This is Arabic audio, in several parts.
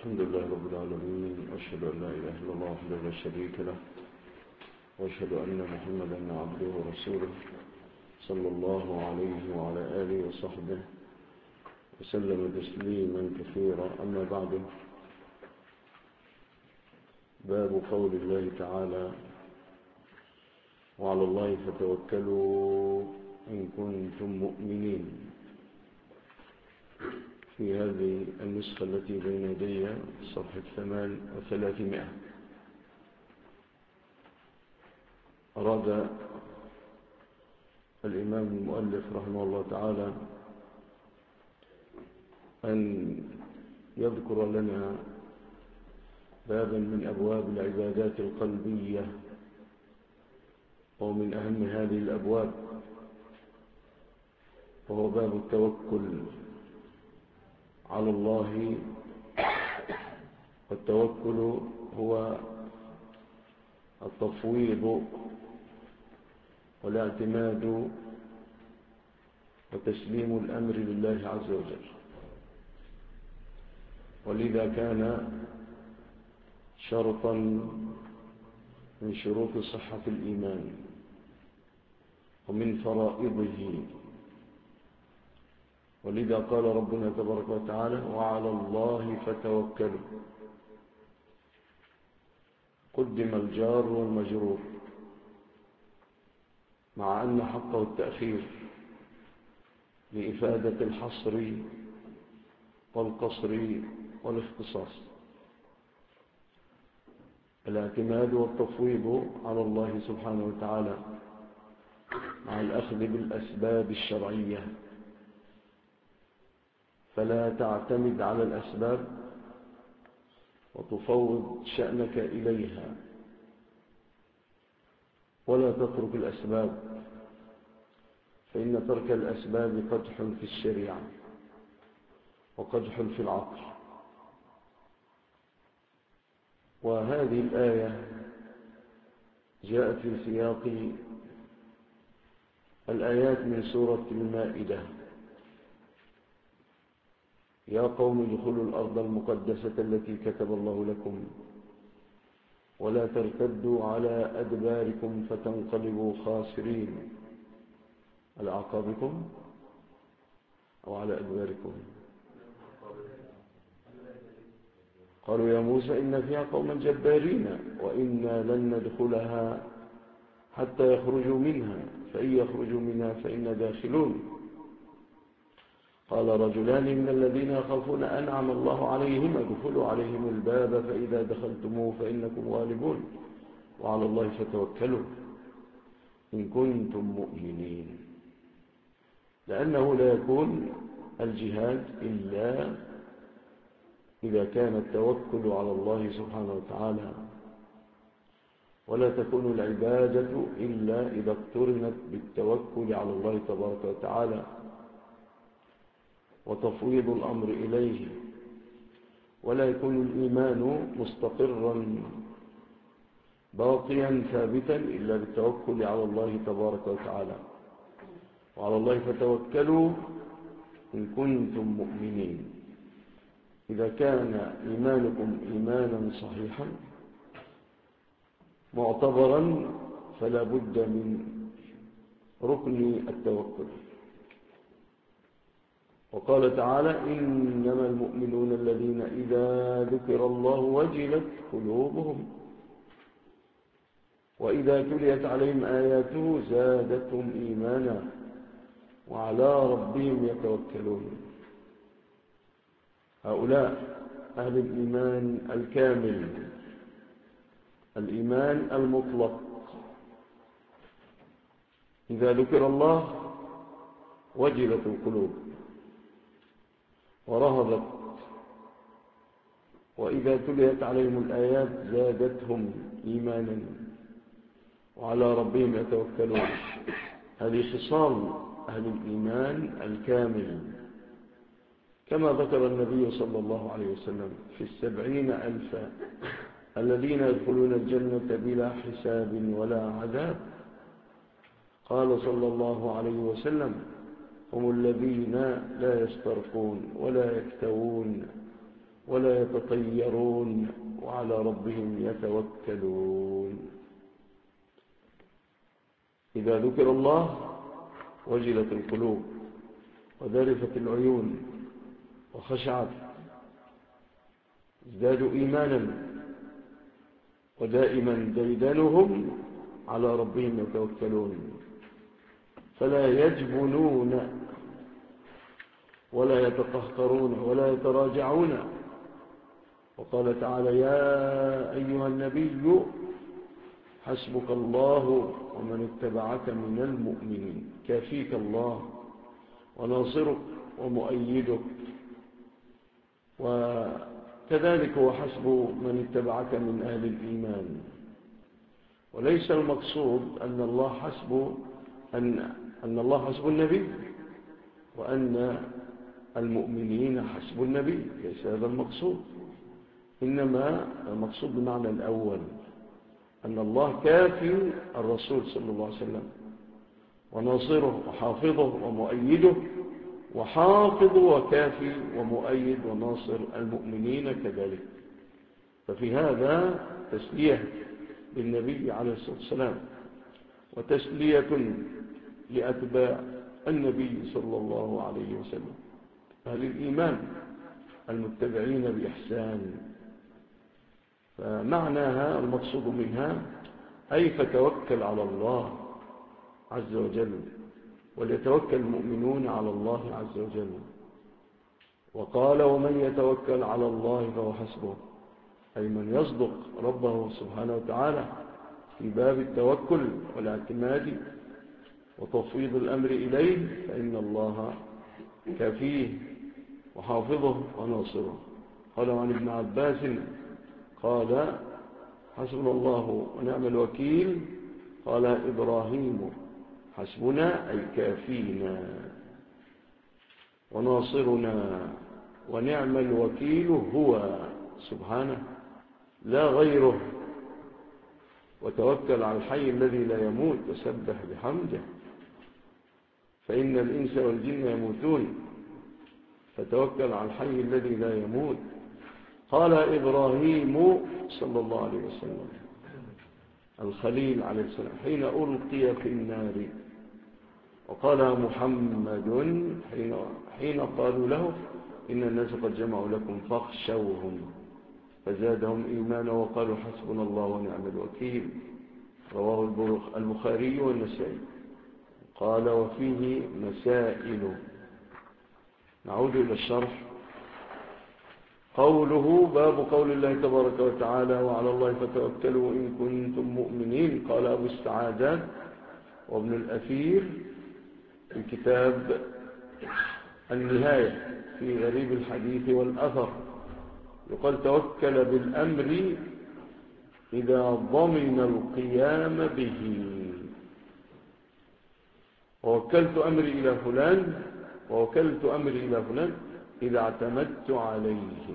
الحمد لله رب العالمين، وأشهد أن لا إله إلا الله وحده لا شريك له، وأشهد أن محمدا عبده ورسوله صلى الله عليه وعلى آله وصحبه وسلم تسليما كثيرا. أما بعد، باب قول الله تعالى: وعلى الله فتوكلوا إن كنتم مؤمنين. في هذه النسخة التي بين يدي صفحة 300 أراد الإمام المؤلف رحمه الله تعالى أن يذكر لنا بابا من أبواب العبادات القلبية، ومن أهم هذه الأبواب وهو باب التوكل على الله. والتوكل هو التفويض والاعتماد وتسليم الأمر لله عز وجل، ولذا كان شرطا من شروط صحة الإيمان ومن فرائضه. ولذا قال ربنا تبارك وتعالى: وعلى الله فتوكلوا. قدم الجار والمجرور، مع أن حقه التأخير لإفادة الحصر والقصر والاختصاص. الاعتماد والتفويض على الله سبحانه وتعالى مع الأخذ بالأسباب الشرعية، فلا تعتمد على الأسباب وتفوض شأنك إليها، ولا تترك الأسباب، فإن ترك الأسباب قدح في الشريعة وقدح في العقل. وهذه الآية جاءت في سياق الآيات من سورة المائدة: يا قوم ادخلوا الأرض المقدسة التي كتب الله لكم ولا ترتدوا على أدباركم فتنقلبوا خاسرين. على أعقابكم أو على أدباركم؟ قالوا يا موسى إن فيها قوما جبارين وإنا لن ندخلها حتى يخرجوا منها فإن يخرجوا منها فإنا داخلون. قال رجلان من الذين يخافون أنعم الله عليهم ادخلوا عليهم الباب فإذا دخلتموه فإنكم غالبون وعلى الله فتوكلوا إن كنتم مؤمنين. لأنه لا يكون الجهاد إلا إذا كان التوكل على الله سبحانه وتعالى، ولا تكون العبادة إلا إذا اقترنت بالتوكل على الله تبارك وتعالى وتفويض الأمر إليه. ولا يكون الإيمان مستقرا باقيا ثابتا إلا بالتوكل على الله تبارك وتعالى. وعلى الله فتوكلوا إن كنتم مؤمنين. إذا كان إيمانكم إيمانا صحيحا معتبرا فلا بد من ركن التوكل. وقال تعالى: إنما المؤمنون الذين إذا ذكر الله وجلت قلوبهم وإذا تليت عليهم آياته زادتهم إيمانا وعلى ربهم يتوكلون. هؤلاء أهل الإيمان الكامل، الإيمان المطلق. إذا ذكر الله وجلت القلوب ورهبت، وإذا تليت عليهم الآيات زادتهم إيمانا وعلى ربهم يتوكلون. هذه خصال أهل الإيمان الكامل، كما ذكر النبي صلى الله عليه وسلم في 70,000 الذين يدخلون الجنة بلا حساب ولا عذاب. قال صلى الله عليه وسلم: هم الذين لا يسترقون ولا يكتوون ولا يتطيرون وعلى ربهم يتوكلون. إذا ذكر الله وجلت القلوب وذرفت العيون وخشعت، ازدادوا إيمانا، ودائما ديدنهم على ربهم يتوكلون، فلا يجبنون ولا يتقهقرون ولا يتراجعون. وقال تعالى: يا أيها النبي حسبك الله ومن اتبعك من المؤمنين. كافيك الله وناصرك ومؤيدك، وكذلك هو حسب من اتبعك من أهل الإيمان. وليس المقصود أن الله حسب النبي وأن المؤمنين حسب النبي، ليس هذا المقصود. إنما المقصود بمعنى الأول أن الله كافي الرسول صلى الله عليه وسلم وناصره وحافظه ومؤيده، وحافظ وكافي ومؤيد وناصر المؤمنين كذلك. ففي هذا تسلية للنبي عليه الصلاة والسلام، وتسلية لأتباع النبي صلى الله عليه وسلم، أهل الإيمان المتبعين بإحسان. فمعناها المقصود منها أي فتوكل على الله عز وجل، وليتوكل المؤمنون على الله عز وجل. وقال: ومن يتوكل على الله فهو حسبه، أي من يصدق ربه سبحانه وتعالى في باب التوكل والاعتماد وتفويض الأمر إليه، فإن الله كافيه وحافظه وناصره. قال عن ابن عباس قال: حسبنا الله ونعم الوكيل. قال إبراهيم: حسبنا أي كافينا وناصرنا، ونعم الوكيل هو سبحانه لا غيره. وتوكل على الحي الذي لا يموت وسبح بحمده، فإن الإنس والجن يموتون، فتوكل على الحي الذي لا يموت. قال إبراهيم صلى الله عليه وسلم الخليل عليه السلام حين ألقي في النار، وقال محمد حين قالوا له: إن الناس قد جمعوا لكم فاخشوهم، فزادهم إيمانا وقالوا حسبنا الله ونعم الوكيل. رواه البخاري والنسائي. قال: وفيه مسائل. نعود إلى الشرح. قوله: باب قول الله تبارك وتعالى: وعلى الله فتوكلوا إن كنتم مؤمنين. قال أبو السعادات وابن الأثير في كتاب النهاية في غريب الحديث والأثر، يقال: توكل بالأمر إذا ضمن القيام به. ووكلت أمري إلى فلان، ووكلت أمري إلى فلان إذا اعتمدت عليه.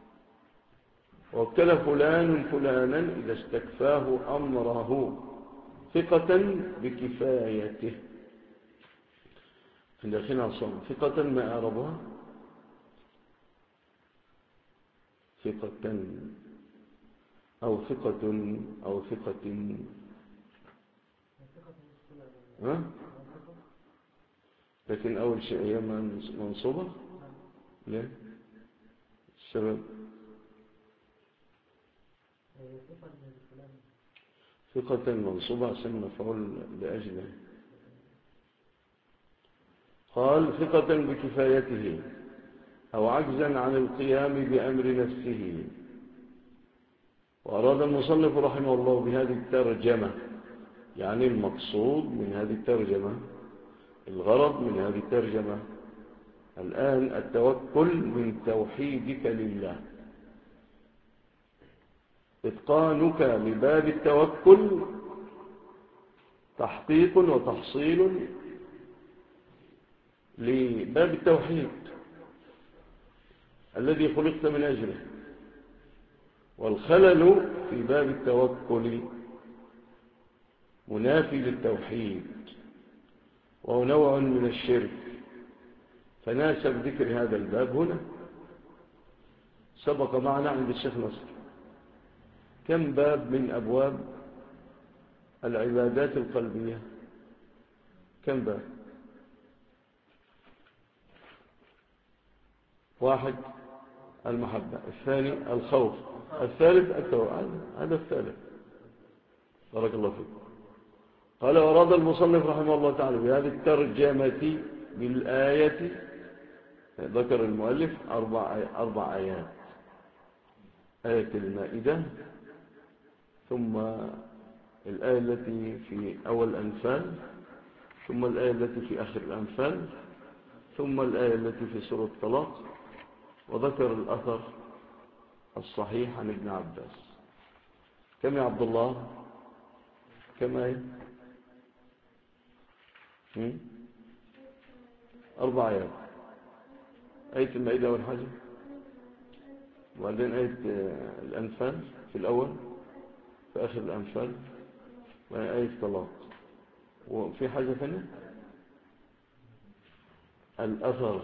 ووكل فلان فلانا إذا استكفاه أمره ثقة بكفايته. عند أخينا صلى ثقة ما أعربها ثقة أو ثقة أو ثقة ها؟ لكن أول شيء هي منصوبة. ليه السبب؟ ثقة منصوبة عشان مفعول لأجله. قال: ثقة بكفايته أو عجزا عن القيام بأمر نفسه. وأراد المصنف رحمه الله بهذه الترجمة، يعني المقصود من هذه الترجمة، الغرض من هذه الترجمة الآن التوكل من توحيدك لله، إتقانك لباب التوكل تحقيق وتحصيل لباب التوحيد الذي خلقت من أجله. والخلل في باب التوكل منافي للتوحيد، وهو نوع من الشرك، فناسب ذكر هذا الباب هنا. سبق معنا عند الشيخ نصر. كم باب من أبواب العبادات القلبية؟ كم باب؟ 1 المحبة، الثاني الخوف، الثالث التوكل. هذا الثالث. بارك الله فيك. قال ورد المصنف رحمه الله تعالى بهذه الترجمة بالآية، ذكر المؤلف 4 آيات: آية المائدة، ثم الآية التي في أول الأنفال، ثم الآية التي في آخر الأنفال، ثم الآية التي في سورة الطلاق، وذكر الأثر الصحيح عن ابن عباس. كم يا عبد الله؟ كم آية؟ 4 آيات. آية المائدة أول حاجة، وبعدين آية الأنفال في الأول، في آخر الأنفال، وآية الطلاق. وفي حاجة ثانية، الأثر.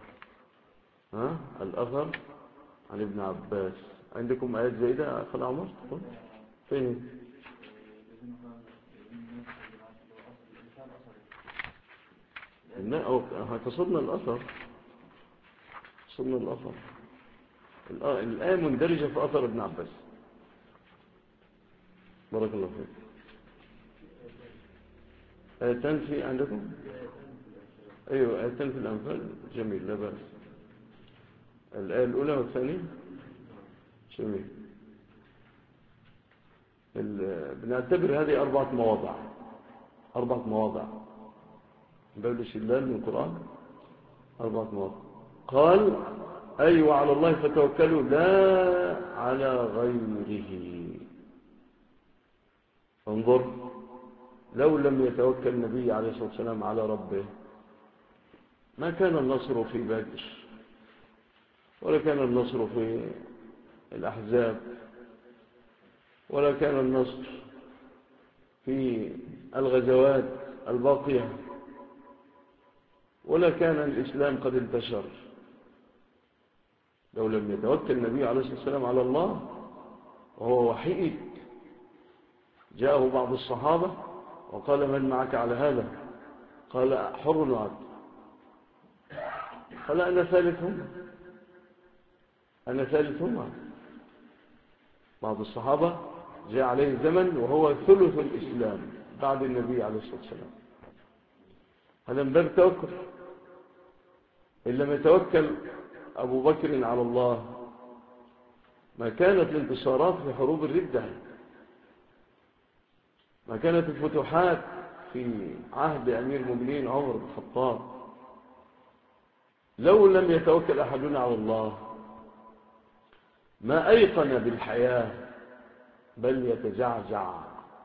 الأثر عن ابن عباس. عندكم آيات زائدة أخذ عمر؟ فين؟ تصدنا الأثر. صدنا الأثر. الآية مندرجة في أثر ابن عباس. بارك الله فيك. آيتان في عندكم؟ أيوة، آيتان في الأنفال. جميل، لا بأس. الآية الأولى والثانية. جميل. بنعتبر هذه 4 مواضع. 4 مواضع باب الاستدلال من القرآن. 4 مواضع. قال أي وعلى الله فتوكلوا لا على غيره. انظر، لو لم يتوكل النبي عليه الصلاة والسلام على ربه ما كان النصر في بدر، ولا كان النصر في الأحزاب، ولا كان النصر في الغزوات الباقية، ولا كان الإسلام قد انتشر لو لم يتوكل النبي عليه الصلاة والسلام على الله وهو وحيد. جاءه بعض الصحابة وقال من معك على هذا؟ قال حر وعبد. قال أنا ثالثهم، أنا ثالثهم. بعض الصحابة جاء عليه زمن وهو ثلث الإسلام بعد النبي عليه الصلاة والسلام. هذا من باب التوكل. إن لم يتوكل أبو بكر على الله ما كانت الانتصارات في حروب الردة، ما كانت الفتوحات في عهد أمير المؤمنين عمر بن الخطاب. لو لم يتوكل أحدنا على الله ما أيقن بالحياة بل يتجعجع.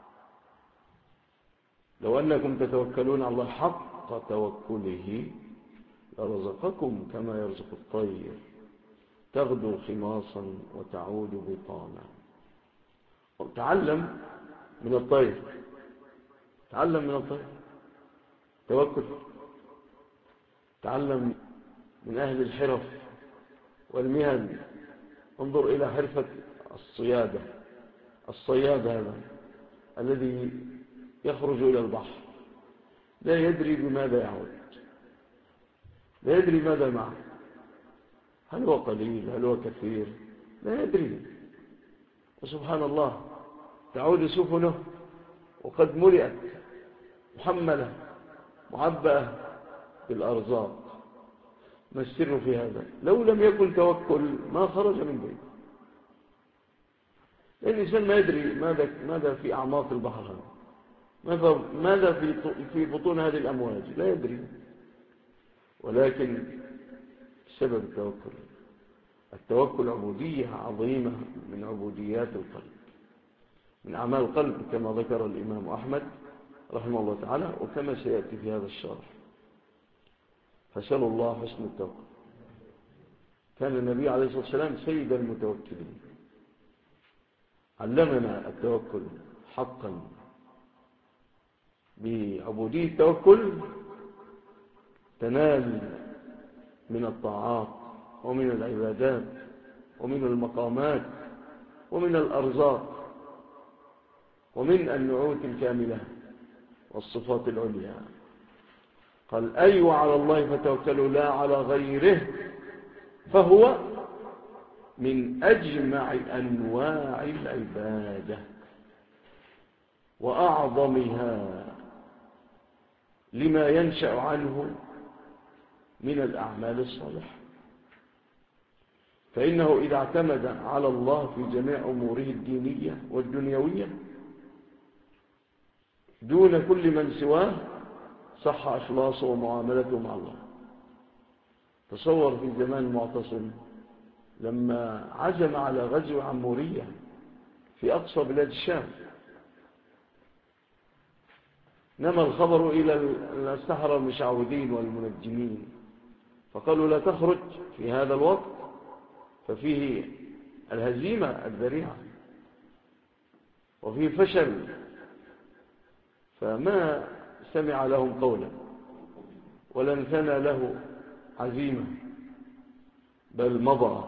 لو أنكم تتوكلون على الله حق توكله لرزقكم كما يرزق الطير تغدو خماصا وتعود بطانا. تعلم من الطير، تعلم من الطير توكل. تعلم من أهل الحرف والمهن. انظر إلى حرفة الصيادة. الصياد هذا الذي يخرج إلى البحر لا يدري بماذا يعود، لا يدري ماذا معه، هل هو قليل هل هو كثير، لا يدري. وسبحان الله تعود سفنه وقد ملئت محملة معبأة بالأرزاق. ما السر في هذا؟ لو لم يكن توكل ما خرج من بيته. لأن الإنسان ما يدري ماذا في أعماق البحر هذا، ماذا في بطون هذه الأمواج، لا يدري. ولكن سبب التوكل، التوكل عبودية عظيمة من عبوديات القلب، من أعمال القلب كما ذكر الإمام أحمد رحمه الله تعالى، وكما سيأتي في هذا الشرح. فسأل الله حسن التوكل. كان النبي عليه الصلاة والسلام سيد المتوكلين، علمنا التوكل حقا. بعبودية التوكل تنال من الطاعات ومن العبادات ومن المقامات ومن الأرزاق ومن النعوت الكاملة والصفات العليا. قال أي وعلى الله فتوكلوا لا على غيره، فهو من أجمع أنواع العبادة وأعظمها لما ينشأ عنه من الأعمال الصالحة. فإنه إذا اعتمد على الله في جميع أموره الدينية والدنيوية دون كل من سواه صح إخلاصه ومعاملته مع الله. تصور في زمان المعتصم لما عزم على غزو عمورية في أقصى بلاد الشام، نما الخبر إلى السحرة المشعوذين والمنجمين فقالوا لا تخرج في هذا الوقت ففيه الهزيمة الذريعة وفيه فشل. فما سمع لهم قولا ولا انثنى له عزيمة، بل مضى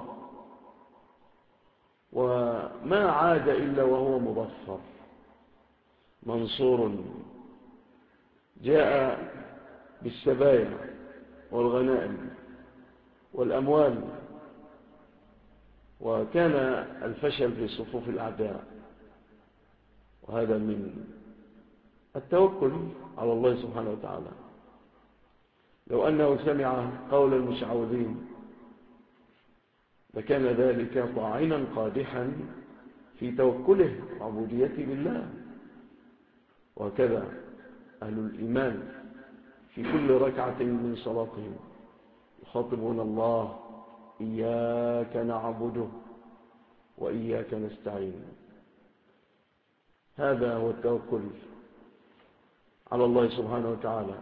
وما عاد إلا وهو مظفر منصور، جاء بالسبايا والغنائم والأموال. وكان الفشل في صفوف الأعداء، وهذا من التوكل على الله سبحانه وتعالى. لو أنه سمع قول المشعوذين لكان ذلك طاعنا قادحا في توكله وعبوديته لله. وهكذا أهل الإيمان في كل ركعة من صلاتهم يخاطبون الله إياك نعبد وإياك نستعين. هذا هو التوكل على الله سبحانه وتعالى،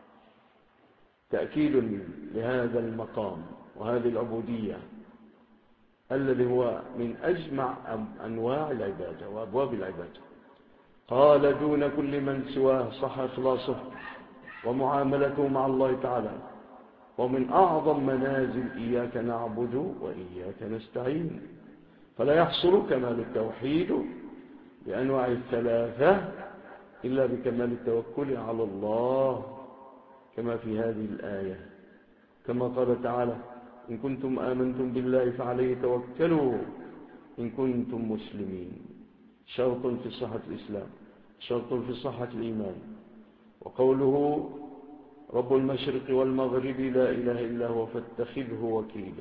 تأكيد لهذا المقام وهذه العبودية الذي هو من أجمع أنواع العبادة وأبواب العبادة. قال دون كل من سواه صح إخلاصه ومعاملته مع الله تعالى، ومن أعظم منازل إياك نعبد وإياك نستعين. فلا يحصل كمال التوحيد بأنواع الثلاثة إلا بكمال التوكل على الله، كما في هذه الآية، كما قال تعالى إن كنتم آمنتم بالله فعليه توكلوا إن كنتم مسلمين. شرط في صحة الإسلام، شرط في صحة الإيمان. وقوله رب المشرق والمغرب لا إله إلا هو فاتخذه وكيلا،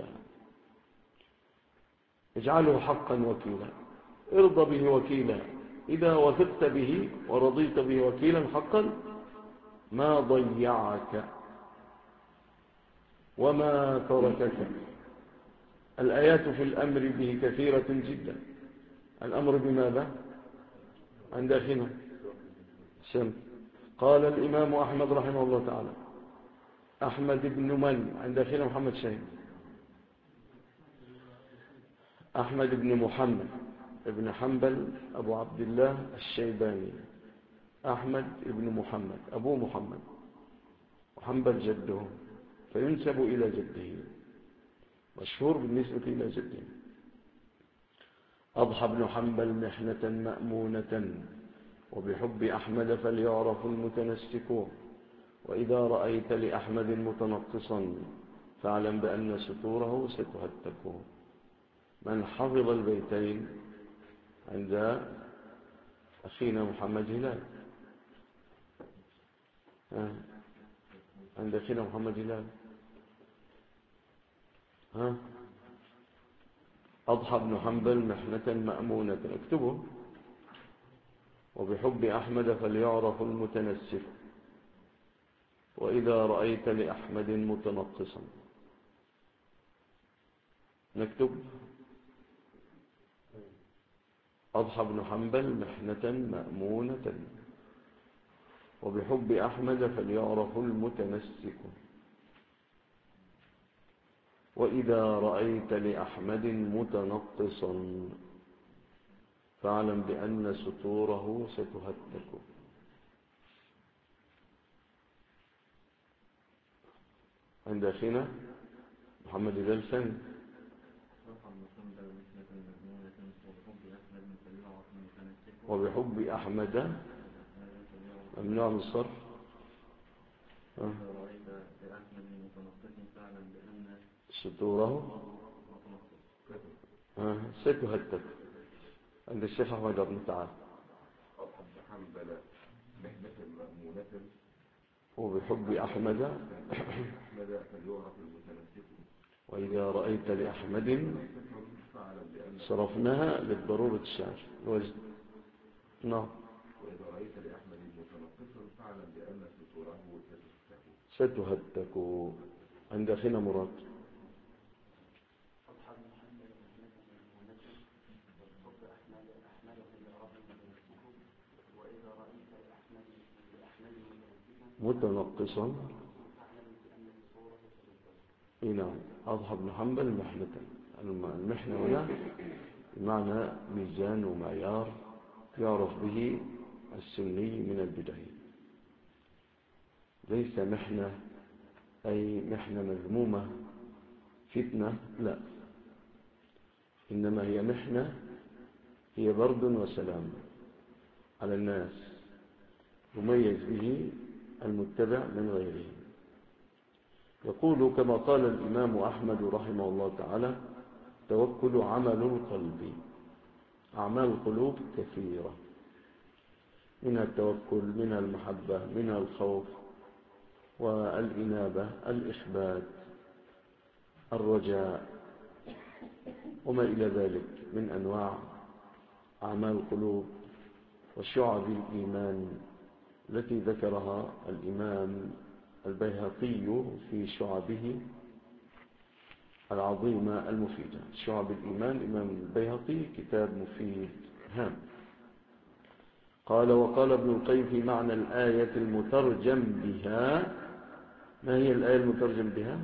اجعله حقا وكيلا، ارضى به وكيلا. إذا وثقت به ورضيت به وكيلا حقا ما ضيعك وما تركك. الآيات في الأمر به كثيرة جدا. الأمر بماذا؟ عند أخينا سم. قال الإمام أحمد رحمه الله تعالى أحمد بن من عند أخينا محمد شاهد أحمد بن محمد ابن حنبل أبو عبد الله الشيباني. أحمد بن محمد أبو محمد وحنبل جده، فينسب إلى جده، مشهور بالنسبة إلى جده. أضحى بن حنبل محنة مأمونة وبحب أحمد فليعرف المتنسك. وإذا رأيت لأحمد متنقصا فاعلم بأن ستوره ستهتك. من حفظ البيتين عند أخينا محمد هلال، عند أخينا محمد هلال أضحى بن حنبل محنة مأمونة، اكتبه. وبحب أحمد فليعرف المتنسك. وإذا رأيت لأحمد متنقصا، نكتب أضحى بن حنبل محنة مأمونة وبحب أحمد فليعرف المتنسك. وإذا رأيت لأحمد متنقصا فاعلم بأن ستوره ستهتك. عند أخينا محمد الألفن وبحب أحمد ممنوع من الصرف. ستوره ستهتك عند الشيخ أحمد بن تعالى. وبحب أحمد وإذا رأيت لأحمد صرفناها للضرورة الشعر الوجد. نعم. وإذا رأيت لأحمد متنقصا فاعلم بأن ستوره ستهتك عند أخينا مراد. متنقصا نعم. أضحى بن حنبل محنة. المحنة هنا بمعنى ميزان ومعيار يعرف به السني من البدعي. ليس محنة أي محنة مذمومة فتنة، لا، إنما هي محنة هي برد وسلام على الناس يميز به المتبع من غيره. يقول كما قال الإمام أحمد رحمه الله تعالى: توكل عمل القلب. أعمال القلوب كثيرة، منها التوكل، منها المحبة، منها الخوف والإنابة، الإخبات، الرجاء، وما إلى ذلك من أنواع أعمال القلوب وشعب الإيمان التي ذكرها الإمام البيهقي في شعبه العظيمة المفيدة. شعب الإيمان الإمام البيهقي كتاب مفيد هام. قال: وقال ابن القيم في معنى الآية المترجم بها. ما هي الآية المترجم بها؟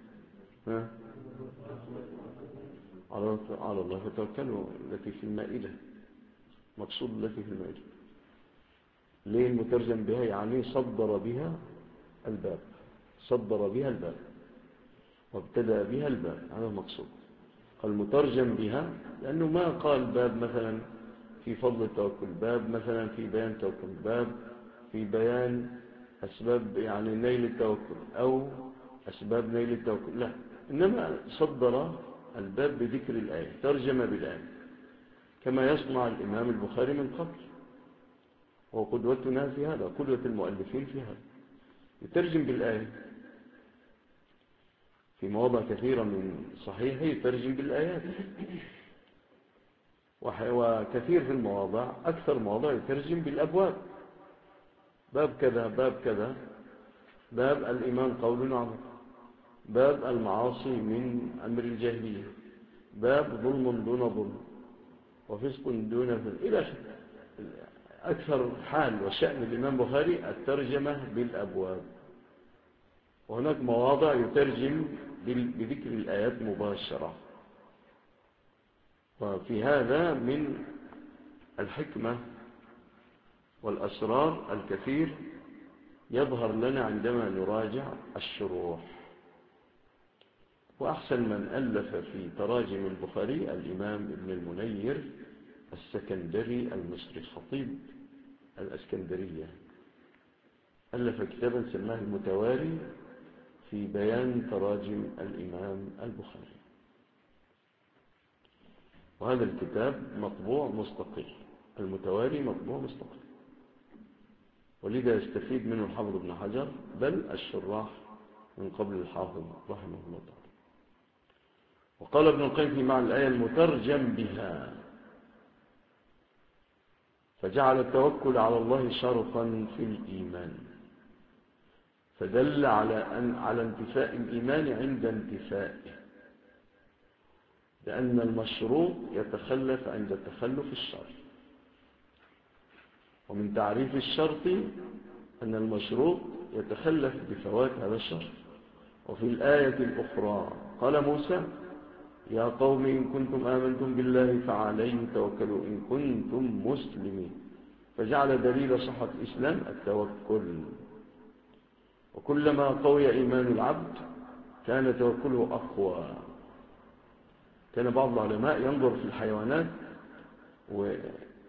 على الله فتوكلوا التي في المائدة، مقصود التي في المائدة. ليه المترجم بها؟ يعني صدر بها الباب، صدر بها الباب وابتدأ بها الباب، هذا المقصود. المترجم بها لأنه ما قال باب مثلا في فضل التوكل، باب مثلا في بيان التوكل، باب في بيان أسباب يعني نيل التوكل أو أسباب نيل التوكل، لا، إنما صدر الباب بذكر الآية، ترجم بالآية كما يصنع الإمام البخاري من قبل، وقدوتنا في هذا، قدوة المؤلفين في هذا، يترجم بالآية في مواضع كثيرة من صحيح، يترجم بالآيات، وكثير في المواضع، أكثر مواضع يترجم بالأبواب، باب كذا، باب كذا، باب الإيمان قول وعمل، باب المعاصي من أمر الجاهلية، باب ظلم دون ظلم وفسق دون فسق، إلى آخره. أكثر حال وشأن الإمام البخاري الترجمة بالأبواب، وهناك مواضع يترجم بذكر الآيات مباشرة. وفي هذا من الحكمة والأسرار الكثير يظهر لنا عندما نراجع الشروح. وأحسن من ألف في تراجم البخاري الإمام ابن المنير السكندري المصري، خطيب الأسكندرية، ألف كتابا سماه المتواري في بيان تراجم الإمام البخاري، وهذا الكتاب مطبوع مستقل، المتواري مطبوع مستقل، ولذا يستفيد منه الحافظ ابن حجر بل الشراح من قبل الحافظ رحمه الله تعالى. وقال ابن القيم في معنى الآية المترجم بها: فجعل التوكل على الله شرطا في الإيمان، فدل على انتفاء الإيمان عند انتفائه، لأن المشروط يتخلف عند تخلف الشرط. ومن تعريف الشرط أن المشروط يتخلف بفوات هذا الشرط. وفي الآية الأخرى قال موسى: يا قوم إن كنتم آمنتم بالله فعليه توكلوا إن كنتم مسلمين، فجعل دليل صحة الإسلام التوكل. وكلما قوي إيمان العبد كان توكله أقوى، كان بعض العلماء ينظر في الحيوانات ويعني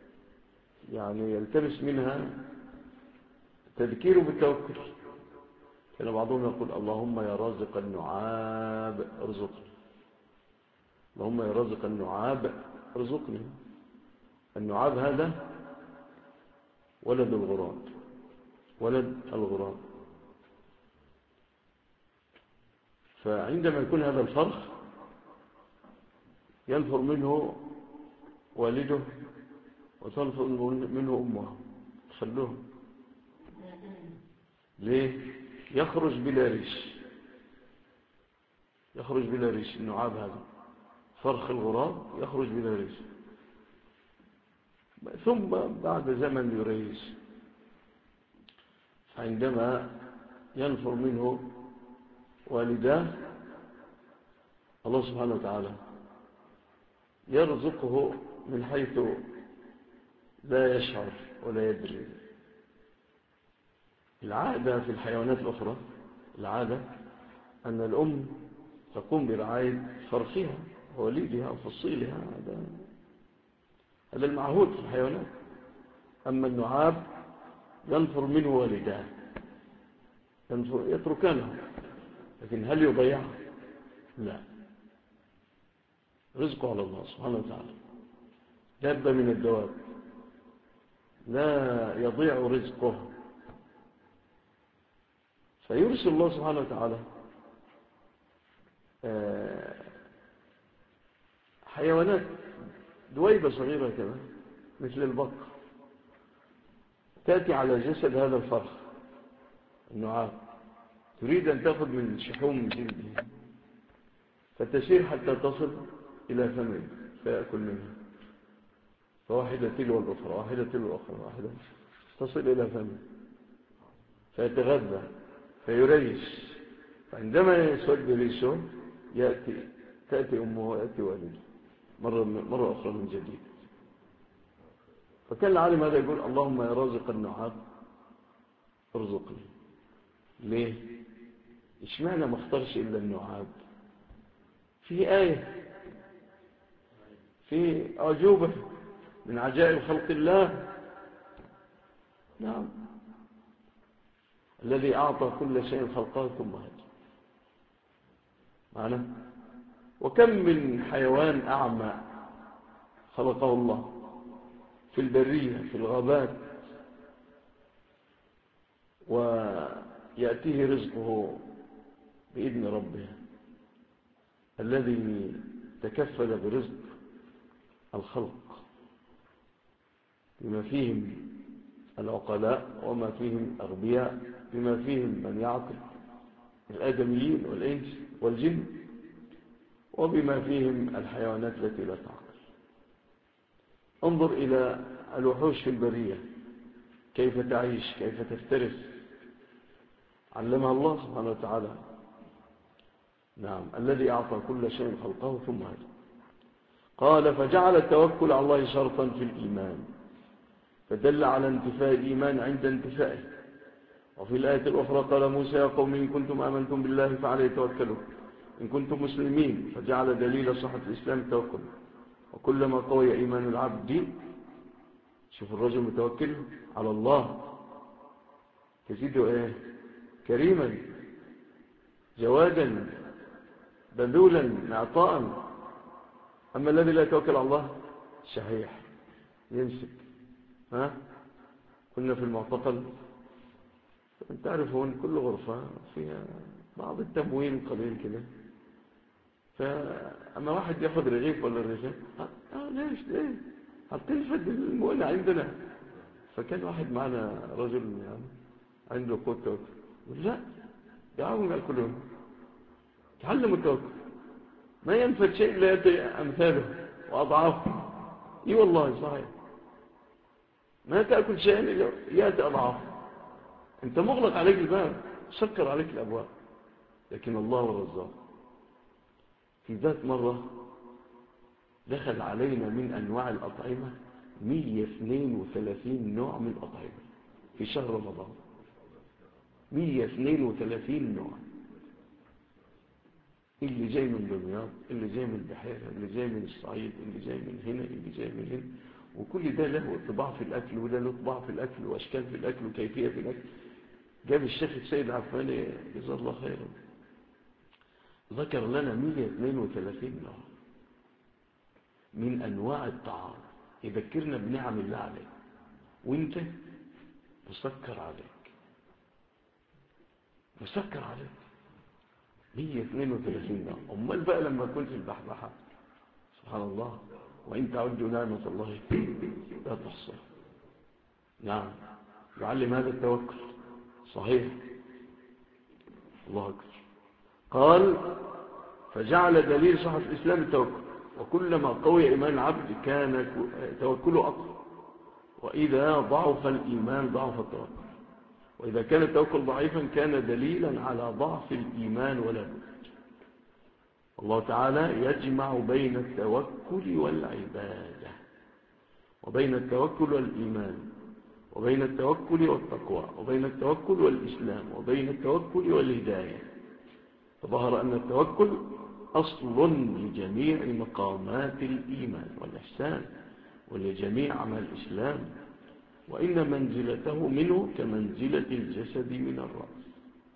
يلتمس منها تذكيره بالتوكل. كان بعضهم يقول اللهم يا رازق النعاب ارزقني، اللهم يا رازق النعاب ارزقني. النعاب هذا ولد الغراب، ولد الغراب. فعندما يكون هذا الفرخ ينفر منه والده وتنفر منه أمه، خلوه ليه؟ يخرج بلا ريش، يخرج بلا ريش. النعاب هذا فرخ الغراب يخرج بلا ريش، ثم بعد زمن يريش. فعندما ينفر منه والداه الله سبحانه وتعالى يرزقه من حيث لا يشعر ولا يدري. العادة في الحيوانات الأخرى، العادة أن الأم تقوم برعاية فرخها ووليدها وفصيلها، هذا المعهود في الحيوانات. أما النعاب ينفر منه والداه، يتركانه، لكن هل يضيع؟ لا، رزقه على الله سبحانه وتعالى. دابة من الدواب لا يضيع رزقه، فيرسل الله سبحانه وتعالى حيوانات دويبة صغيرة كده مثل البق تأتي على جسد هذا الفرخ النعاب، تريد أن تأخذ من شحوم جلده، فتسير حتى تصل إلى فمه فيأكل منها، فواحدة تلو الأخرى، واحدة تلو الأخرى، واحدة تصل إلى فمه فيتغذى فيريش. فعندما يسود ريشه تأتي أمه ويأتي والده مرة أخرى من جديد. فكان العالم هذا يقول اللهم يا رازق النعاب ارزقني. ليه؟ اشمعنى ما اختارش إلا النعاب؟ فيه آية، فيه أعجوبة من عجائب خلق الله. نعم، الذي أعطى كل شيء خلقه ثم هدى معنا. وكم من حيوان أعمى خلقه الله في البرية في الغابات، ويأتيه رزقه بإذن ربه الذي تكفل برزق الخلق، بما فيهم العقلاء وما فيهم أغبياء، بما فيهم من يعقل الآدميين والإنس والجن، وبما فيهم الحيوانات التي لا تعقل. انظر إلى الوحوش في البرية كيف تعيش، كيف تفترس، علمها الله سبحانه وتعالى. نعم، الذي أعطى كل شيء خلقه ثم هدى. قال فجعل التوكل على الله شرطا في الإيمان، فدل على انتفاء الإيمان عند انتفائه. وفي الآية الأخرى قال موسى يا قوم إن كنتم آمنتم بالله فعليه توكلوا إن كنتم مسلمين، فجعل دليل صحة الإسلام التوكل. وكلما قوي إيمان العبد، شوف الرجل متوكل على الله، تجده إيه؟ كريما جوادا بذولا معطاء. أما الذي لا يتوكل على الله شحيح يمسك. كنا في المعتقل، تعرفون كل غرفة فيها بعض التموين قليل كده، فأما واحد يأخذ رغيف ولا رغيفين ليه هتنفد المؤنة عندنا. فكان واحد معنا رجل يعني عنده قوة توكل، يقول لا دعوهم يأكلون، تعلموا التوكل، ما ينفد شيء إلا يأتي أمثاله وأضعافه. إيه والله صحيح، ما تأكل شيء إلا يأتي أضعافه. أنت مغلق عليك الباب، سكر عليك الأبواب، لكن الله والرزاق. في ذات مرة دخل علينا من أنواع الأطعمة 132 نوع من الأطعمة في شهر رمضان، 132 نوع. اللي جاي من دمياط، اللي جاي من البحيرة، اللي جاي من الصعيد، اللي جاي من هنا، اللي جاي من هنا، وكل ده له طباع في الأكل، وده له طباع في الأكل، وأشكال في الأكل، وكيفية في الأكل. جاب الشيخ السيد عفاني جزاه الله خيرا ذكر لنا 132 نوع من أنواع الطعام يذكرنا بنعم الله عليك، وانت مسكر عليك، مسكر عليك 132 نوع. أمال بقى لما كنت في البحبحة سبحان الله، وإن تعدوا نعمة الله لا تحصى. نعم، يعلم هذا التوكل صحيح. الله أكبر. قال فجعل دليل صحة الإسلام التوكل، وكلما قوي إيمان العبد كان توكله أقوى، وإذا ضعف الإيمان ضعف التوكل، وإذا كان التوكل ضعيفا كان دليلا على ضعف الإيمان ولا بد. الله تعالى يجمع بين التوكل والعبادة، وبين التوكل والإيمان، وبين التوكل والتقوى، وبين التوكل والإسلام، وبين التوكل والهداية. فظهر أن التوكل أصل لجميع مقامات الإيمان والإحسان ولجميع عمل الإسلام، وإن منزلته منه كمنزلة الجسد من الرأس.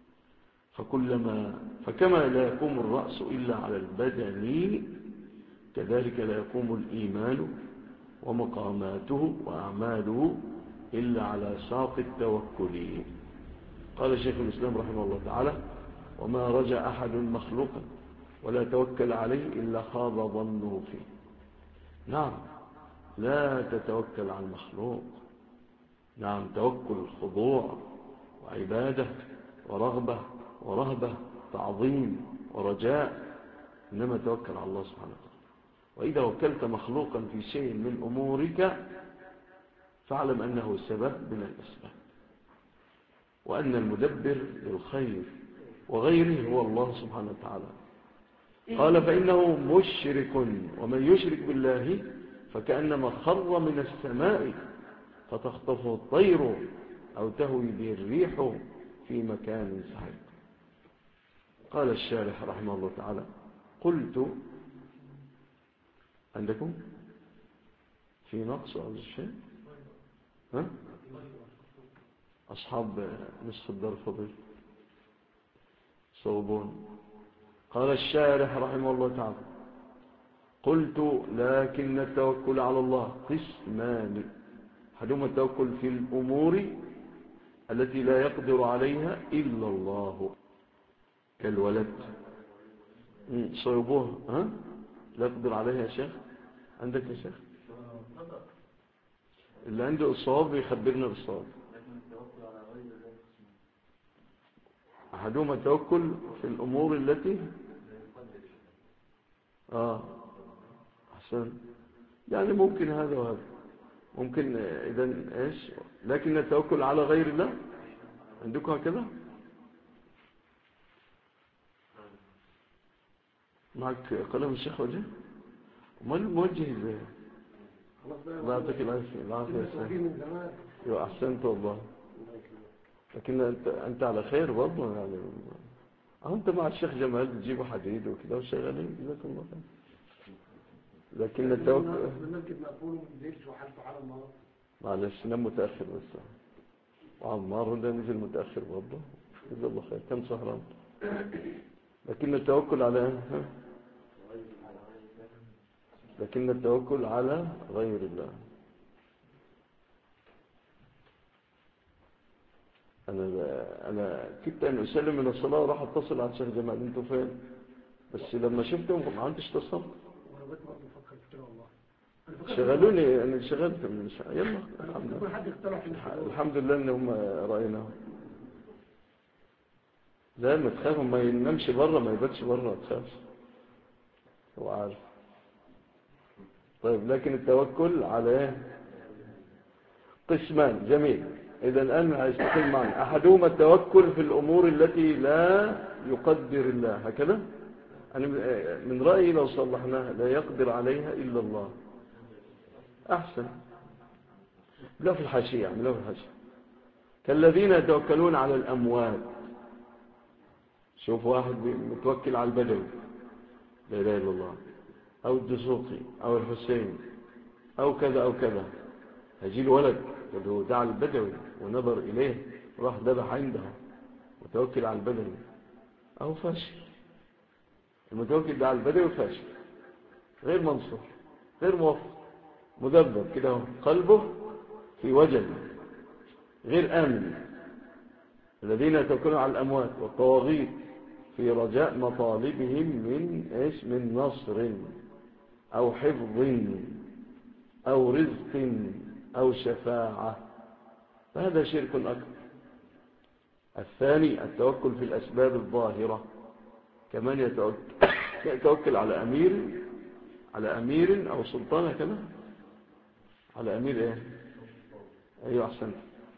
فكما لا يقوم الرأس إلا على البدن، كذلك لا يقوم الإيمان ومقاماته وأعماله إلا على ساق التوكل. قال شيخ الإسلام رحمه الله تعالى: وما رجع أحد مخلوقا ولا توكل عليه إلا خاب ظنه فيه. نعم، لا تتوكل على المخلوق. نعم، توكل خضوع وعبادة ورغبة ورهبة، تعظيم ورجاء، إنما توكل على الله سبحانه وتعالى. وإذا وكلت مخلوقا في شيء من أمورك فاعلم أنه سبب من الأسباب، وأن المدبر للخير وغيره هو الله سبحانه وتعالى. قال فإنه مشرك، ومن يشرك بالله فكأنما خر من السماء فتخطفه الطير أو تهوي به الريح في مكان سحيق. قال الشارح رحمه الله تعالى: قلت عندكم في نقص أو شيء؟ ها؟ أصحاب نصف الدار فضل صوبون. قال الشارح رحمه الله تعالى: قلت لكن التوكل على الله قسمان: أحدهما التوكل في الأمور التي لا يقدر عليها إلا الله، كالولد. صيبوه ها؟ لا يقدر عليها يا شيخ؟ عندك يا شيخ؟ اللي عنده الصواب يخبرنا بالصواب. أحدهما التوكل في الأمور التي أحسن، يعني ممكن هذا وهذا، ممكن إذن إيش، لكن التوكل على غير الله عندكم هكذا؟ معك قلم الشيخ وجه؟ ما الموجه ازاي؟ الله يعطيك العافية يا أحسنت والله. لكن أنت على خير برضه يعني. أنت مع الشيخ جمال بتجيبوا حديد وكده وشغالين جزاك الله خير. لكن التوكل معلش نام متأخر بس، وعمار ده نزل متأخر برضه جزاك الله خير. كم سهران؟ لكن التوكل على لكن التوكل على غير الله. أنا كنت أن أسلم من الصلاة وراح أتصل على الشيخ جمال: أنتوا فين؟ بس لما شفتهم ما عندش اتصل. شغلوني، أنا شغلت يلا الحمد لله إن هم رأيناهم. لا ما تخافوا، ما ينامش بره، ما يباتش بره، تخافش، هو عارف. طيب، لكن التوكل على قسمان. جميل. إذا الآن هيستقل معنا. أحدهما التوكل في الأمور التي لا يقدر الله، هكذا أنا من رأيي لو صلحناها: لا يقدر عليها إلا الله. أحسن، لا في الحاشية يعني، لا في الحاشية. كالذين يتوكلون على الأموات. شوف واحد متوكل على البدوي لا إله إلا الله، أو الدسوقي أو الحسين أو كذا أو كذا، هيجي له ولد اللي دعا البدوي ونظر إليه راح ذبح عنده وتوكل على البدوي، أو فاشل. المتوكل دعا البدوي فاشل، غير منصر، غير موفق، مذبذب كده، قلبه في وجل، غير آمن. الذين يتوكلون على الأموات والطواغيت في رجاء مطالبهم من نصر أو حفظ أو رزق أو شفاعة، فهذا شرك أكبر. الثاني التوكل في الأسباب الظاهرة، كمان يتوكل على أمير أو سلطان، كمان على أمير إيه؟ أيوة أحسنت،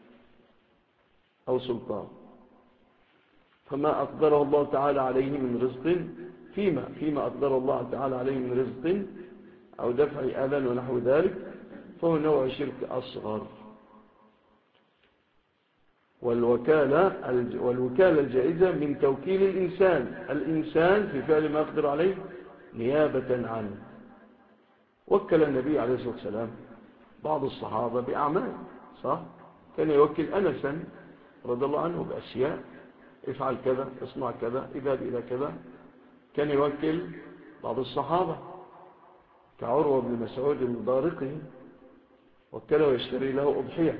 أو سلطان. فما أقدره الله تعالى عليه من رزق، فيما أقدر الله تعالى عليه من رزق أو دفع أذى ونحو ذلك، فهو نوع شرك أصغر. والوكالة الجائزة من توكيل الإنسان في فعل ما يقدر عليه نيابة عنه. وكل النبي عليه الصلاة والسلام بعض الصحابة بأعمال، صح؟ كان يوكل أنسا رضي الله عنه بأشياء، افعل كذا، اصنع كذا، اذهب إلى كذا. كان يوكل بعض الصحابة كعروة بن مسعود البارقي، وكله يشتري له أضحية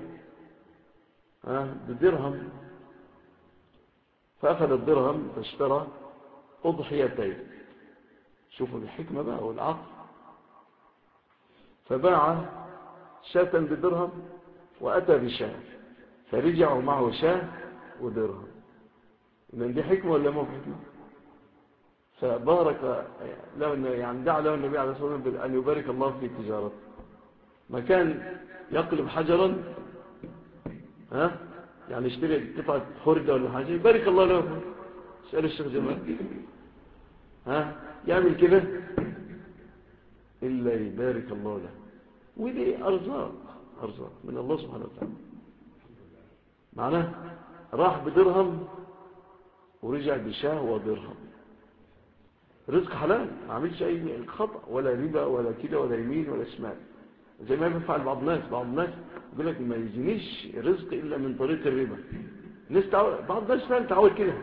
بدرهم، فأخذ الدرهم فاشترى أضحيتين. شوفوا الحكمة بقى والعقل، فباع شاة بدرهم وأتى بشاة، فرجعوا معه شاة ودرهم. إذن دي حكمة ولا مو حكمة؟ فبارك له، يعني دعا له النبي عليه الصلاة والسلام أن يبارك الله في تجارته. ما كان يقلب حجرا، يعني يشتري قطعة خردة ولا حاجة، يبارك الله له. سأل الشيخ جمال يعمل كده إلا يبارك الله له. ودي أرزاق من الله سبحانه وتعالى. معناه راح بدرهم ورجع بشاه ودرهم، رزق حلال، ما عملش أي خطأ ولا ربا ولا كده ولا يمين ولا شمال، زي ما بيفعل بعض الناس يقول لك ما يجينيش رزق إلا من طريق الربا. بعض الناس فعلا تعود كده،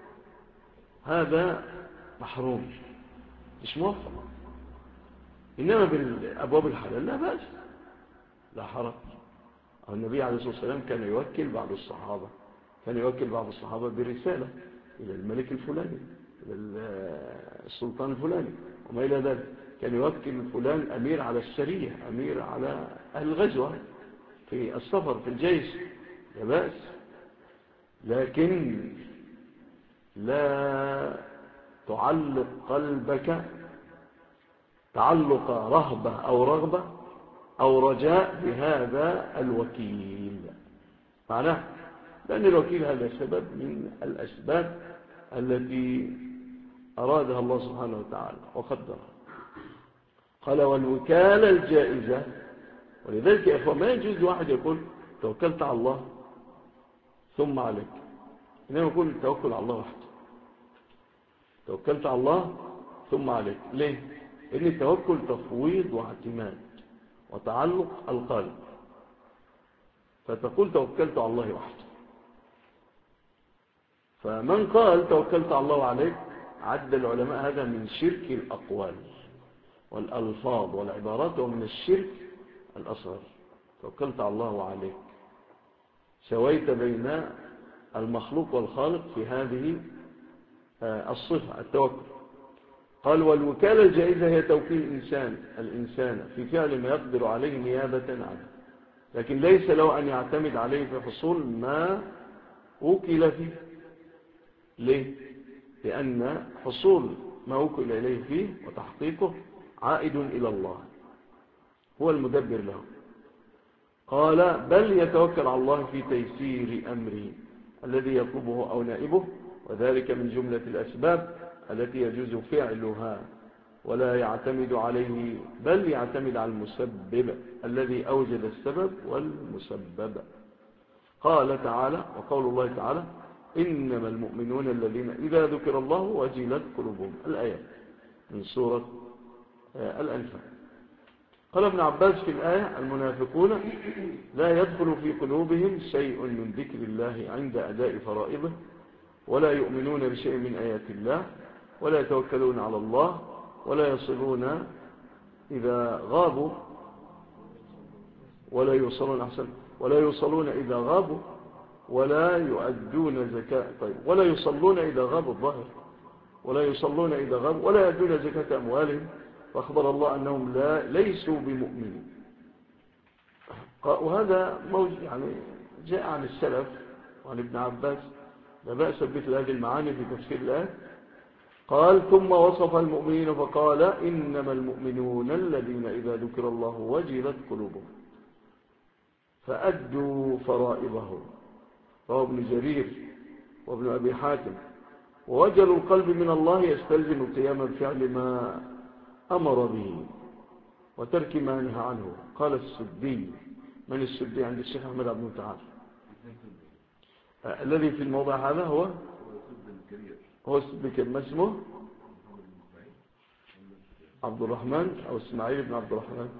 هذا محروم، مش موفق. إنما بالأبواب الحلال لا بأس، لا حرج. النبي عليه الصلاة والسلام كان يوكل بعض الصحابة برسالة إلى الملك الفلاني، إلى السلطان الفلاني وما إلى ذلك. كان يوكل فلان أمير على السرية، أمير على أهل الغزوة في السفر في الجيش، لا بأس. لكن لا تعلق قلبك تعلق رهبة أو رغبة أو رجاء بهذا الوكيل. معناه لأن الوكيل هذا سبب من الأسباب التي أرادها الله سبحانه وتعالى وقدرها. قال والوكالة الجائزة. ولذلك يا أخوة ما يجوز واحد يقول توكلت على الله ثم عليك، إنما يقول توكل على الله وحده، توكلت على الله ثم عليك. ليه؟ لأن التوكل تفويض واعتماد وتعلق القلب، فتقول توكلت على الله وحده. فمن قال توكلت على الله وعليك عد العلماء هذا من شرك الأقوال والألفاظ والعبارات، ومن الشرك الأصغر. توكلت على الله وعليك، سويت بين المخلوق والخالق في هذه الصفة التوكل. قال والوكالة الجائزة هي توكيل الإنسان في فعل ما يقدر عليه نيابة عنه، لكن ليس له أن يعتمد عليه في حصول ما وكل فيه. ليه؟ لأن حصول ما وكل إليه فيه وتحقيقه عائد إلى الله، هو المدبر له. قال بل يتوكل على الله في تيسير أمره الذي يطلبه أو نائبه، وذلك من جملة الأسباب التي يجوز فعلها، ولا يعتمد عليه بل يعتمد على المسبب الذي أوجد السبب والمسبب. قال تعالى، وقول الله تعالى إنما المؤمنون الذين إذا ذكر الله وجلت قلوبهم، الآية. من سورة الأنفال. قال ابن عباس في الآية: المنافقون لا يدخل في قلوبهم شيء من ذكر الله عند أداء فرائضه، ولا يؤمنون بشيء من آيات الله، ولا يتوكلون على الله، ولا يصلون إذا غابوا، ولا يوصلون إذا غابوا، ولا يؤدون زكاة. طيب، ولا يصلون إذا غابوا الظاهر، ولا يصلون إذا غابوا، ولا يؤدون زكاة أموالهم، فأخبر الله أنهم ليسوا بمؤمنين. وهذا يعني جاء عن السلف وعن ابن عباس، لا بأس بمثل هذه المعاني في تفسير الآية. قال: ثم وصف المؤمنين فقال: إنما المؤمنون الذين إذا ذكر الله وجلت قلوبهم فأدوا فرائضه. رواه ابن جرير وابن أبي حاتم. ووجل القلب من الله يستلزم القيام بفعل ما أمر به وترك ما نهى عنه. قال السدي. من السدي عند الشيخ أحمد عبد المتعال؟ الذي في الموضع هذا هو السدي. ما اسمه؟ عبد الرحمن أو اسماعيل بن عبد الرحمن؟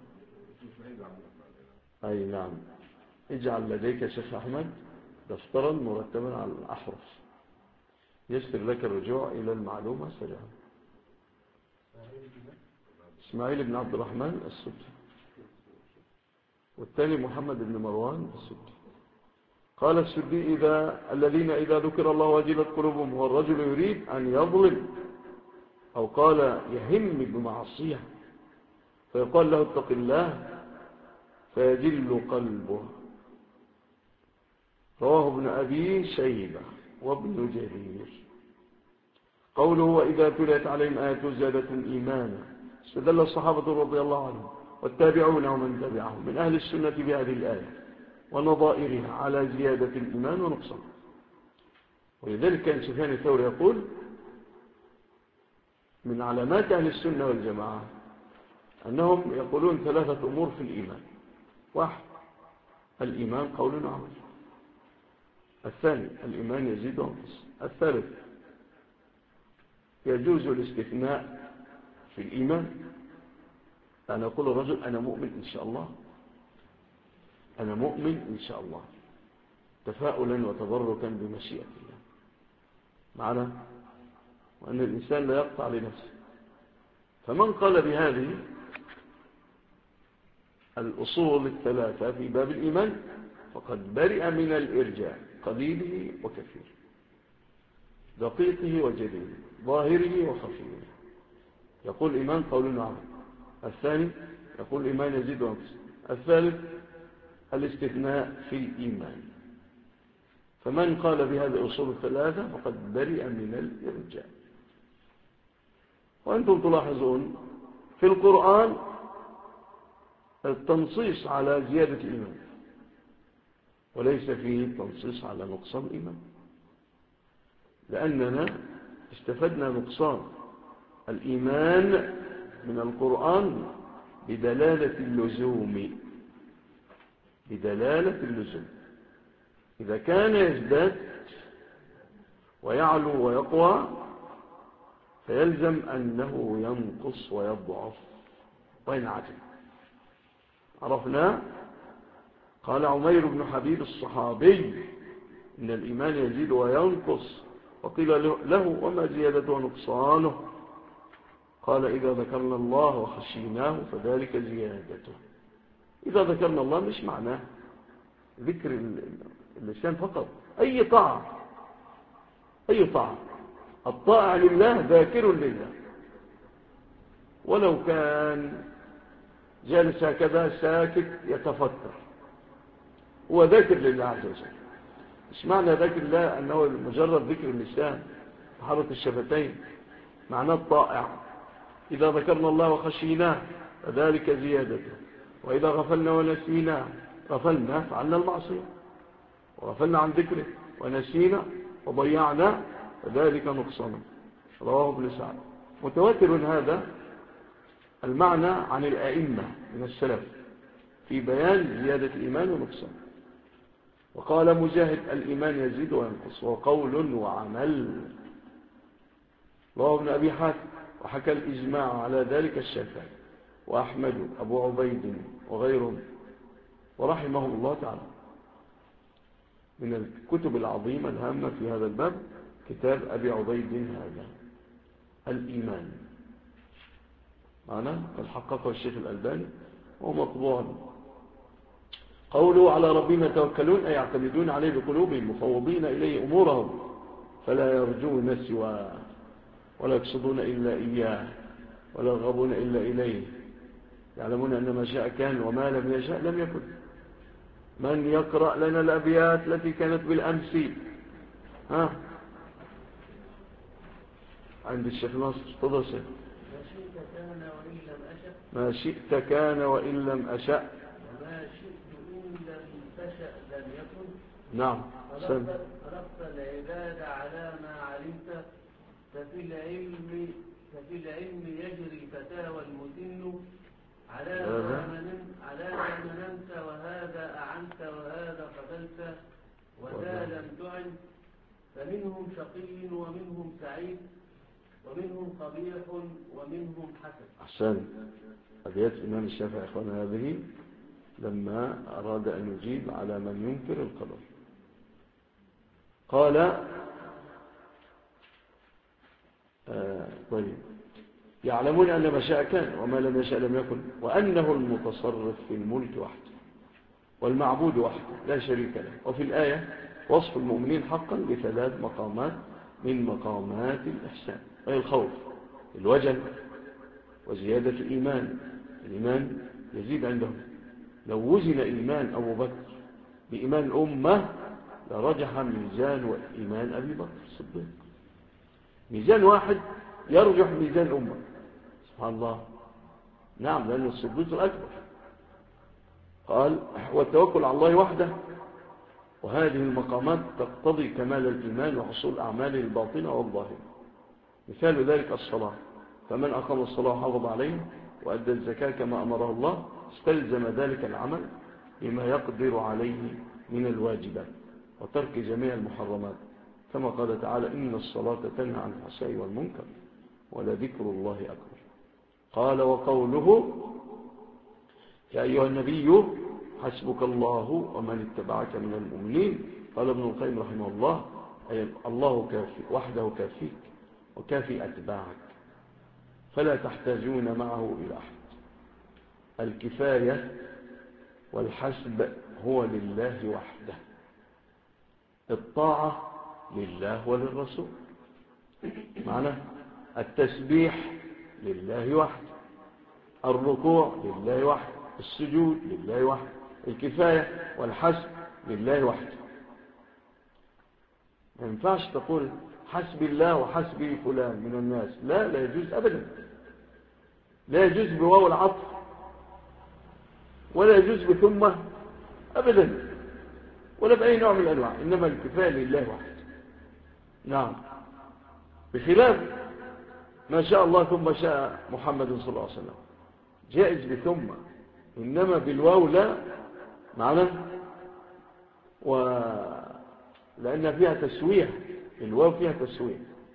أي نعم. اجعل لديك شيخ أحمد دفترا مرتبا على الأحرف يسر لك الرجوع إلى المعلومة سريعا. اسماعيل بن عبد الرحمن السدي، والثاني محمد بن مروان السدي. قال السدي: الذين إذا ذكر الله وجلت قلوبهم. هو الرجل يريد أن يظلم، أو قال يهم بمعصية، فيقال له: اتق الله، فيجل قلبه. رواه ابن أبي شيبة وابن جرير. قوله: وإذا تليت عليهم آيات زادتهم إيمانا. استدل الصحابة رضي الله عنهم والتابعون ومن تبعهم من أهل السنة بهذه الآية ونظائرها على زيادة الإيمان ونقصانه. ولذلك كان سفيان الثوري يقول: من علامات أهل السنة والجماعة أنهم يقولون 3 أمور في الإيمان. 1: الإيمان قول وعمل. 2: الإيمان يزيد وينقص. 3: يجوز الاستثناء في الإيمان، أن يقول الرجل: أنا مؤمن إن شاء الله، أنا مؤمن إن شاء الله، تفاؤلا وتبركا بمشيئة الله معنا، وأن الإنسان لا يقطع لنفسه. فمن قال بهذه الأصول 3 في باب الإيمان فقد برئ من الإرجاء، قليله وكثيره، دقيقه وجليله، ظاهره وخفيه. يقول الإيمان قول وعمل. الثاني يقول الإيمان يزيد وينقص. الثالث الاستثناء في الإيمان. فمن قال بهذه الأصول 3 فقد برئ من الإرجاء. وأنتم تلاحظون في القرآن التنصيص على زيادة الإيمان، وليس فيه تنصيص على نقصان الإيمان، لأننا استفدنا نقصان الإيمان من القرآن بدلالة اللزوم. إذا كان يزداد ويعلو ويقوى فيلزم أنه ينقص ويضعف وينعدم. عرفنا؟ قال عمير بن حبيب الصحابي: إن الإيمان يزيد وينقص. وقيل له: وما زيادته ونقصانه؟ قال: إذا ذكرنا الله وخشيناه فذلك زيادته. إذا ذكرنا الله مش معناه ذكر اللسان فقط، أي طاعة، الطاعة لله ذاكر لله، ولو كان جالس هكذا ساكت يتفكر، هو ذاكر لله عز وجل. مش معنى ذاكر الله أنه مجرد ذكر اللسان وحركة الشفتين، معناه الطائع. إذا ذكرنا الله وخشيناه فذلك زيادته، وإذا غفلنا ونسينا، غفلنا فعلنا المعصية، وغفلنا عن ذكره ونسينا وضيعنا فذلك نقصنا. رواه ابن سعد. متواتر هذا المعنى عن الأئمة من السلف في بيان زيادة الإيمان ونقصانه. وقال مجاهد: الإيمان يزيد وينقص، وقول وعمل. رواه ابن أبي حاتم وحكى الإجماع على ذلك الشافعي وأحمد أبو عبيد وغيرهم ورحمه الله تعالى. من الكتب العظيمة الهامة في هذا الباب كتاب أبي عبيد هذا الإيمان معنا الحققه الشيخ الألباني ومطبوع. قوله على ربنا توكلون أي يعتمدون عليه بقلوبهم مفوضين إليه أمورهم فلا يرجون سواه ولا يقصدون إلا إياه ولا يرغبون إلا إليه يعلمون أن ما شاء كان وما لم يشاء لم يكن. من يقرأ لنا الأبيات التي كانت بالأمس؟ ها عند الشيخ ناصر تفضل شيخ. ما شئت كان وإن لم أشأ وما شئت إن لم تشأ لم يكن. نعم خلقت العباد على ما علمت ففي العلم يجري الفتاوى المتن على ما مننت وهذا أعنت وهذا قبلت وذا لم تعن فمنهم شقي ومنهم سعيد ومنهم قبيح ومنهم حسن. أحسن. أبيات الإمام الشافعي إخوانا هذه لما أراد أن يجيب على من ينكر القدر قال طيب يعلمون أن ما شاء كان وما لم يشاء لم يكن وأنه المتصرف في الملك وحده والمعبود وحده لا شريك له. وفي الآية وصف المؤمنين حقا بثلاث مقامات من مقامات الإحسان أي الخوف الوجل وزيادة الإيمان. الإيمان يزيد عندهم. لو وزن إيمان أبو بكر بإيمان الأمة لرجح ميزان وإيمان أبي بكر الصديق. ميزان واحد يرجح ميزان الأمة سبحان الله. نعم لأن الصديق الأكبر. قال والتوكل على الله وحده وهذه المقامات تقتضي كمال الإيمان وحصول أعماله الباطنة والظاهرة. مثال ذلك الصلاة فمن أقام الصلاة وحافظ عليه وأدى الزكاة كما أمره الله استلزم ذلك العمل بما يقدر عليه من الواجبات وترك جميع المحرمات كما قال تعالى إن الصلاة تنهى عن الفحشاء والمنكر ولذكر الله أكبر. قال وقوله يا أيها النبي حسبك الله ومن اتبعك من المؤمنين قال ابن القيم رحمه الله أي الله كافي وحده كافيك وكافي أتباعك فلا تحتاجون معه إلى أحد. الكفاية والحسب هو لله وحده. الطاعة لله وللرسول معنى التسبيح لله وحده الركوع لله وحده السجود لله وحده الكفاية والحسب لله وحده. ما ينفعش تقول حسبي الله وحسبي فلان من الناس لا يجوز أبدا. لا يجوز بواو العطف ولا يجوز بثم أبدا ولا بأي نوع من الأنواع إنما الكفاية لله وحده. نعم بخلاف ما شاء الله ثم شاء محمد صلى الله عليه وسلم جائز بثم إنما بالواو لا معنى لأن فيها تسوية الواو فيها تسوية.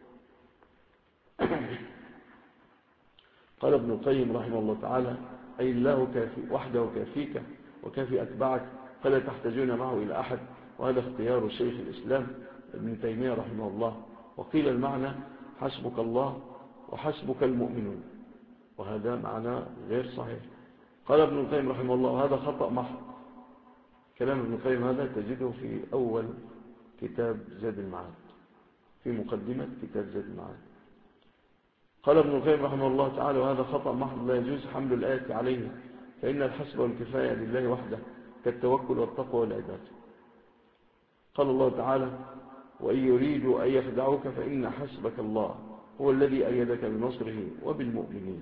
قال ابن القيم رحمه الله تعالى أي الله كافي وحده كافيك وكافي أتبعك فلا تحتاجون معه إلى أحد. وهذا اختيار شيخ الإسلام ابن تيمية رحمه الله. وقيل المعنى حسبك الله وحسبك المؤمنون وهذا معنى غير صحيح. قال ابن القيم رحمه الله وهذا خطأ محض. كلام ابن القيم هذا تجده في أول كتاب زاد المعاد في مقدمة كتاب زاد المعاد. قال ابن القيم رحمه الله تعالى وهذا خطأ محض لا يجوز حمل الآية عليه فإن الحسب والكفاية لله وحده كالتوكل والتقوى والعبادة. قال الله تعالى وإن يريدوا أن يخدعوك فإن حسبك الله هو الذي أيدك بنصره وبالمؤمنين.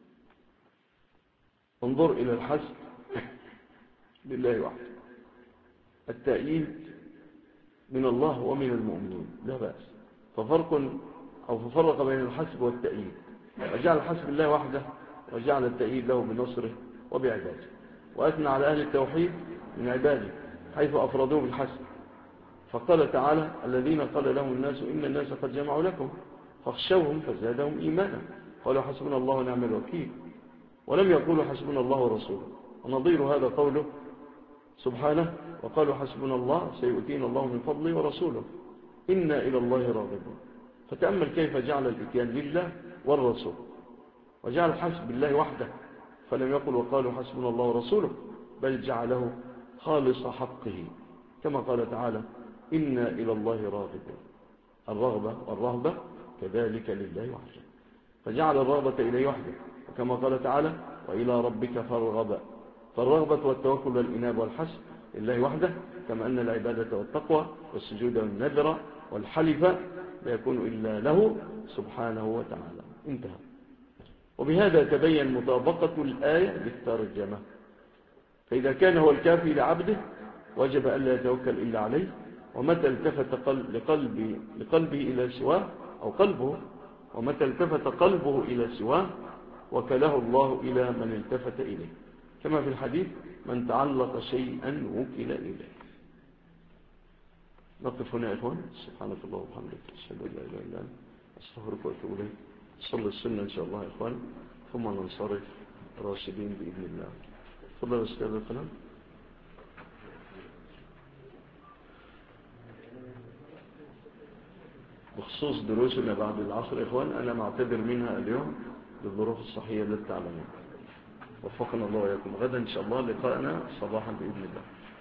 انظر إلى الحسب لله وحده. التأييد من الله ومن المؤمنين لا بأس. ففرق بين الحسب والتأييد وجعل الحسب الله وحده وجعل التأييد له بنصره وبعباده. وأثنى على أهل التوحيد من عباده حيث أفردوه بالحسب فقال تعالى الذين قال لهم الناس إن الناس قد جمعوا لكم فاخشوهم فزادهم إيمانا قالوا حسبنا الله ونعم الوكيل، ولم يقولوا حسبنا الله ورسوله. ونظير هذا قوله سبحانه وقالوا حسبنا الله سيؤتينا الله من فضله ورسوله إنا إلى الله راغبون. فتأمل كيف جعل الإتيان لله والرسول، وجعل حسب الله وحده، فلم يقل وقالوا حسبنا الله ورسوله، بل جعله خالص حقه، كما قال تعالى إنا إلى الله راغبون. الرغبة والرهبة كذلك لله وحده، فجعل الرغبة إليه وحده، وكما قال تعالى وإلى ربك فارغب. فالرغبة والتوكل والإناب والحسب لله وحده، كما أن العبادة والتقوى والسجود والنذر والحلف لا يكون إلا له سبحانه وتعالى. انتهى. وبهذا تبين مطابقة الآية بالترجمة. فإذا كان هو الكافي لعبده وجب ألا يتوكل إلا عليه، ومتى التفت لقلبه إلى سواه أو قلبه، ومتى التفت قلبه إلى سواه وكله الله إلى من التفت إليه، كما في الحديث من تعلق شيئا وكل إليه. نقف هنا يا إخوان. سبحانك الله وبحمدك أشهد أن لا إله إلا أنت أستغفرك وأتوب إليك. صلي السنة إن شاء الله يا إخوان، ثم ننصرف راشدين بإذن الله. تفضل أستاذ القلم. بخصوص دروسنا بعد العصر يا إخوان، أنا معتذر منها اليوم للظروف الصحية التي تعلمون. وفقنا الله وإياكم. غدا إن شاء الله لقاءنا صباحا بإذن الله.